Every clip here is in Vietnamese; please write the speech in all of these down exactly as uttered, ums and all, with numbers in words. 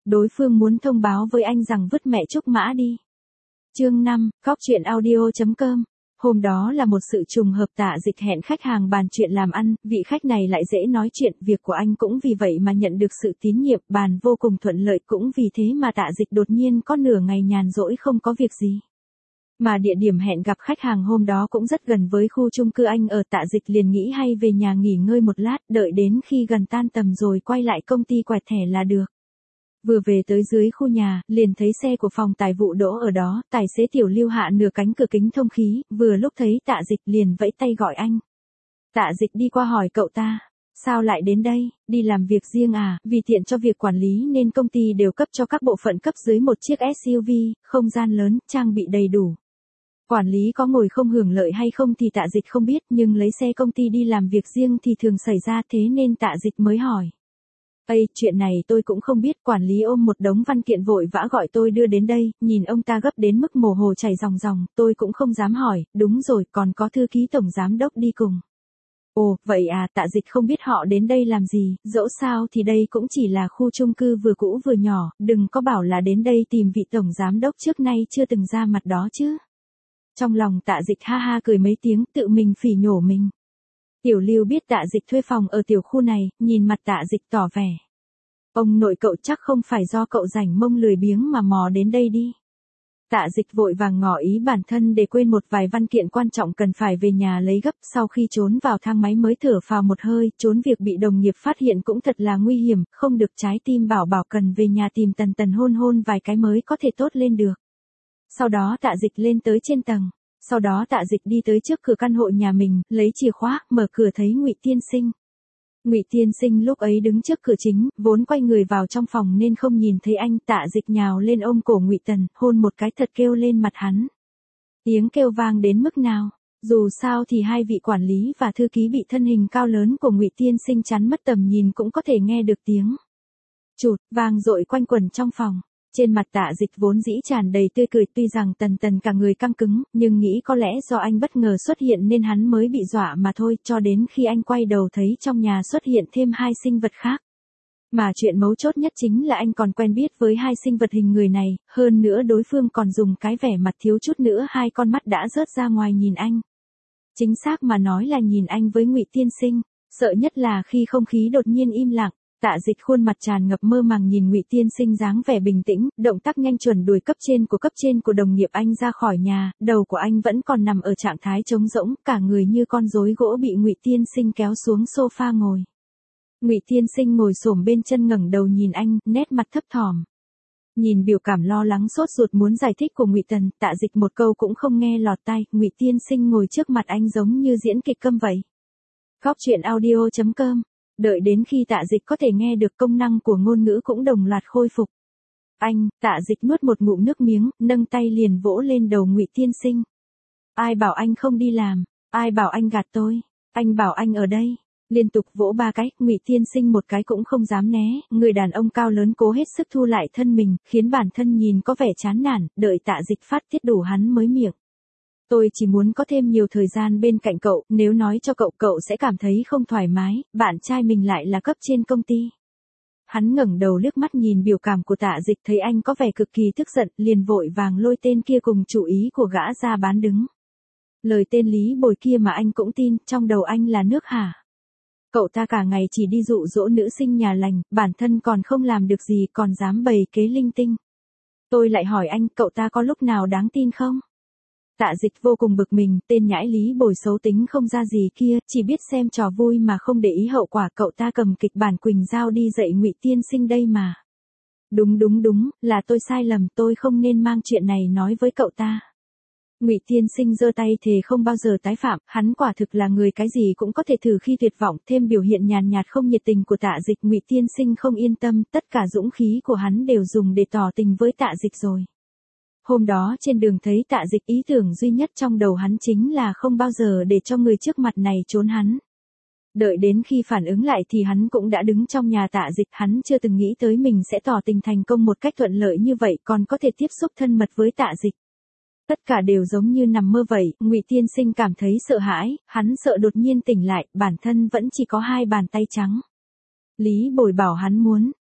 đối phương muốn thông báo với anh rằng vứt mẹ Trúc Mã đi. Chương năm, Cóc Truyện Audio chấm com. Hôm đó là một sự trùng hợp, Tạ Dịch hẹn khách hàng bàn chuyện làm ăn, vị khách này lại dễ nói chuyện, việc của anh cũng vì vậy mà nhận được sự tín nhiệm, bàn vô cùng thuận lợi, cũng vì thế mà Tạ Dịch đột nhiên có nửa ngày nhàn rỗi không có việc gì. Mà địa điểm hẹn gặp khách hàng hôm đó cũng rất gần với khu chung cư anh ở, Tạ Dịch liền nghĩ hay về nhà nghỉ ngơi một lát, đợi đến khi gần tan tầm rồi quay lại công ty quẹt thẻ là được. Vừa về tới dưới khu nhà, liền thấy xe của phòng tài vụ đỗ ở đó, tài xế Tiểu Lưu hạ nửa cánh cửa kính thông khí, vừa lúc thấy Tạ Dịch liền vẫy tay gọi anh. Tạ Dịch đi qua hỏi cậu ta, sao lại đến đây, đi làm việc riêng à, vì tiện cho việc quản lý nên công ty đều cấp cho các bộ phận cấp dưới một chiếc ét u vê, không gian lớn, trang bị đầy đủ. Quản lý có ngồi không hưởng lợi hay không thì Tạ Dịch không biết, nhưng lấy xe công ty đi làm việc riêng thì thường xảy ra, thế nên Tạ Dịch mới hỏi. Ây, chuyện này tôi cũng không biết, quản lý ôm một đống văn kiện vội vã gọi tôi đưa đến đây, nhìn ông ta gấp đến mức mồ hôi chảy ròng ròng, tôi cũng không dám hỏi, đúng rồi, còn có thư ký tổng giám đốc đi cùng. Ồ, vậy à, Tạ Dịch không biết họ đến đây làm gì, dẫu sao thì đây cũng chỉ là khu chung cư vừa cũ vừa nhỏ, đừng có bảo là đến đây tìm vị tổng giám đốc trước nay chưa từng ra mặt đó chứ. Trong lòng Tạ Dịch ha ha cười mấy tiếng, tự mình phỉ nhổ mình. Tiểu Lưu biết Tạ Dịch thuê phòng ở tiểu khu này, nhìn mặt Tạ Dịch tỏ vẻ. Ông nội cậu chắc không phải do cậu rảnh mông lười biếng mà mò đến đây đi. Tạ Dịch vội vàng ngỏ ý bản thân để quên một vài văn kiện quan trọng cần phải về nhà lấy gấp, sau khi trốn vào thang máy mới thở phào một hơi, trốn việc bị đồng nghiệp phát hiện cũng thật là nguy hiểm, không được trái tim bảo bảo cần về nhà tìm Tần Tần hôn hôn vài cái mới có thể tốt lên được. Sau đó Tạ Dịch lên tới trên tầng. Sau đó Tạ Dịch đi tới trước cửa căn hộ nhà mình, lấy chìa khóa, mở cửa thấy Ngụy Tiên Sinh. Ngụy Tiên Sinh lúc ấy đứng trước cửa chính, vốn quay người vào trong phòng nên không nhìn thấy anh. Tạ Dịch nhào lên ôm cổ Ngụy Tần, hôn một cái thật kêu lên mặt hắn. Tiếng kêu vang đến mức nào, dù sao thì hai vị quản lý và thư ký bị thân hình cao lớn của Ngụy Tiên Sinh chắn mất tầm nhìn cũng có thể nghe được tiếng chụt vang dội quanh quẩn trong phòng. Trên mặt Tạ Dịch vốn dĩ tràn đầy tươi cười, tuy rằng Tần Tần cả người căng cứng, nhưng nghĩ có lẽ do anh bất ngờ xuất hiện nên hắn mới bị dọa mà thôi, cho đến khi anh quay đầu thấy trong nhà xuất hiện thêm hai sinh vật khác. Mà chuyện mấu chốt nhất chính là anh còn quen biết với hai sinh vật hình người này, hơn nữa đối phương còn dùng cái vẻ mặt thiếu chút nữa hai con mắt đã rớt ra ngoài nhìn anh. Chính xác mà nói là nhìn anh với Ngụy Tiên Sinh, sợ nhất là khi không khí đột nhiên im lặng. Tạ Dịch khuôn mặt tràn ngập mơ màng nhìn Ngụy Tiên Sinh dáng vẻ bình tĩnh, động tác nhanh chuẩn đuổi cấp trên của cấp trên của đồng nghiệp anh ra khỏi nhà, đầu của anh vẫn còn nằm ở trạng thái trống rỗng, cả người như con rối gỗ bị Ngụy Tiên Sinh kéo xuống sofa ngồi. Ngụy Tiên Sinh ngồi xổm bên chân ngẩng đầu nhìn anh, nét mặt thấp thỏm. Nhìn biểu cảm lo lắng sốt ruột muốn giải thích của Ngụy Tần, Tạ Dịch một câu cũng không nghe lọt tai, Ngụy Tiên Sinh ngồi trước mặt anh giống như diễn kịch câm vậy. Cóc Truyện Audio chấm com. Đợi đến khi Tạ Dịch có thể nghe được công năng của ngôn ngữ cũng đồng loạt khôi phục. Anh, Tạ Dịch nuốt một ngụm nước miếng, nâng tay liền vỗ lên đầu Ngụy Tiên Sinh. Ai bảo anh không đi làm, ai bảo anh gạt tôi, anh bảo anh ở đây. Liên tục vỗ ba cái, Ngụy Tiên Sinh một cái cũng không dám né, người đàn ông cao lớn cố hết sức thu lại thân mình, khiến bản thân nhìn có vẻ chán nản, đợi Tạ Dịch phát tiết đủ hắn mới miệng. Tôi chỉ muốn có thêm nhiều thời gian bên cạnh cậu, nếu nói cho cậu cậu sẽ cảm thấy không thoải mái, bạn trai mình lại là cấp trên công ty. Hắn ngẩng đầu liếc mắt nhìn biểu cảm của Tạ Dịch thấy anh có vẻ cực kỳ tức giận, liền vội vàng lôi tên kia cùng chủ ý của gã ra bán đứng. Lời tên Lý Bồi kia mà anh cũng tin, trong đầu anh là nước hả? Cậu ta cả ngày chỉ đi dụ dỗ nữ sinh nhà lành, bản thân còn không làm được gì còn dám bày kế linh tinh. Tôi lại hỏi anh, cậu ta có lúc nào đáng tin không? Tạ Dịch vô cùng bực mình, tên nhãi Lý Bồi xấu tính không ra gì kia, chỉ biết xem trò vui mà không để ý hậu quả, cậu ta cầm kịch bản Quỳnh Giao đi dạy Ngụy Tiên Sinh đây mà. Đúng đúng đúng, là tôi sai lầm, tôi không nên mang chuyện này nói với cậu ta. Ngụy Tiên Sinh giơ tay thề không bao giờ tái phạm, hắn quả thực là người cái gì cũng có thể thử khi tuyệt vọng, thêm biểu hiện nhàn nhạt không nhiệt tình của Tạ Dịch, Ngụy Tiên Sinh không yên tâm, tất cả dũng khí của hắn đều dùng để tỏ tình với Tạ Dịch rồi. Hôm đó trên đường thấy Tạ Dịch, ý tưởng duy nhất trong đầu hắn chính là không bao giờ để cho người trước mặt này trốn hắn. Đợi đến khi phản ứng lại thì hắn cũng đã đứng trong nhà Tạ Dịch, hắn chưa từng nghĩ tới mình sẽ tỏ tình thành công một cách thuận lợi như vậy, còn có thể tiếp xúc thân mật với Tạ Dịch. Tất cả đều giống như nằm mơ vậy, Ngụy Tiên Sinh cảm thấy sợ hãi, hắn sợ đột nhiên tỉnh lại, bản thân vẫn chỉ có hai bàn tay trắng. Lý Bồi bảo hắn muốn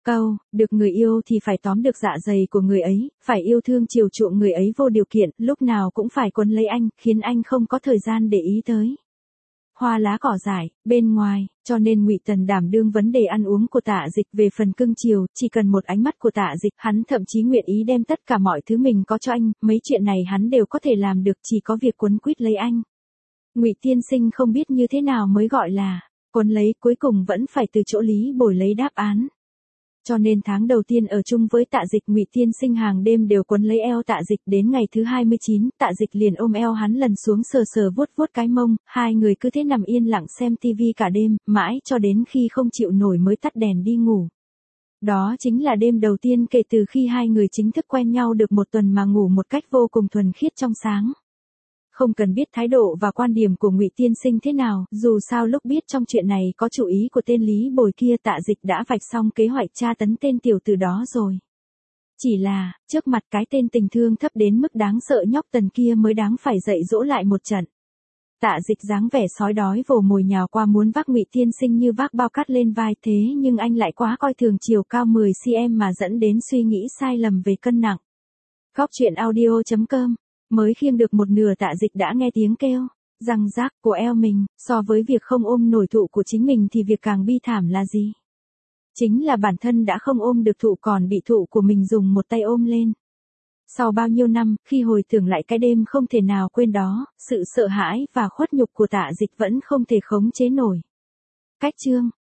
Câu, được người yêu thì phải tóm được dạ dày của người ấy, phải yêu thương chiều chuộng người ấy vô điều kiện, lúc nào cũng phải quấn lấy anh, khiến anh không có thời gian để ý tới hoa lá cỏ dại bên ngoài, cho nên Ngụy Tần đảm đương vấn đề ăn uống của Tạ Dịch. Về phần cưng chiều, chỉ cần một ánh mắt của Tạ Dịch, hắn thậm chí nguyện ý đem tất cả mọi thứ mình có cho anh, mấy chuyện này hắn đều có thể làm được, chỉ có việc quấn quýt lấy anh. Ngụy tiên sinh không biết như thế nào mới gọi là quấn lấy, cuối cùng vẫn phải từ chỗ Lý Bồi lấy đáp án. Cho nên tháng đầu tiên ở chung với Tạ Dịch, Ngụy tiên sinh hàng đêm đều quấn lấy eo Tạ Dịch, đến ngày thứ hai mươi chín, Tạ Dịch liền ôm eo hắn lần xuống sờ sờ vuốt vuốt cái mông, hai người cứ thế nằm yên lặng xem tivi cả đêm, mãi cho đến khi không chịu nổi mới tắt đèn đi ngủ. Đó chính là đêm đầu tiên kể từ khi hai người chính thức quen nhau được một tuần mà ngủ một cách vô cùng thuần khiết trong sáng. Không cần biết thái độ và quan điểm của Ngụy tiên sinh thế nào, dù sao lúc biết trong chuyện này có chủ ý của tên Lý Bồi kia, Tạ Dịch đã vạch xong kế hoạch tra tấn tên tiểu tử đó rồi. Chỉ là, trước mặt cái tên tình thương thấp đến mức đáng sợ nhóc Tần kia mới đáng phải dạy dỗ lại một trận. Tạ Dịch dáng vẻ sói đói vồ mồi nhào qua muốn vác Ngụy tiên sinh như vác bao cát lên vai, thế nhưng anh lại quá coi thường chiều cao mười xăng-ti-mét mà dẫn đến suy nghĩ sai lầm về cân nặng. Góc truyện audio chấm com. Mới khiêng được một nửa, Tạ Dịch đã nghe tiếng kêu răng rác của eo mình. So với việc không ôm nổi thụ của chính mình thì việc càng bi thảm là gì? Chính là bản thân đã không ôm được thụ còn bị thụ của mình dùng một tay ôm lên. Sau bao nhiêu năm, khi hồi tưởng lại cái đêm không thể nào quên đó, sự sợ hãi và khuất nhục của Tạ Dịch vẫn không thể khống chế nổi. Cách chương